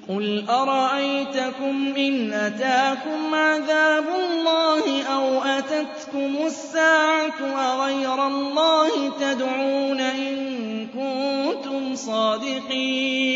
قُلْ أَرَأَيْتَكُمْ إِنْ أَتَاكُمْ عَذَابُ اللَّهِ أَوْ أَتَتْكُمُ السَّاعَةُ أَغَيْرَ اللَّهِ تَدْعُونَ إِن كُنتُمْ صَادِقِينَ